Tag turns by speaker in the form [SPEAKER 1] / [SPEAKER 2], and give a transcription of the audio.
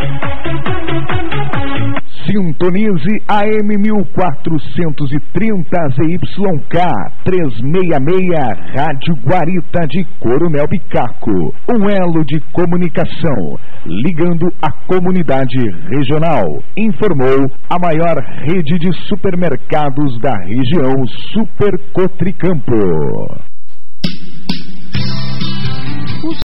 [SPEAKER 1] Sintonize AM 1430 ZYK 366, Rádio Guarita de Coronel Bicaco. Um elo de comunicação, ligando a comunidade regional. Informou a maior rede de supermercados da região, Super Cotricampo.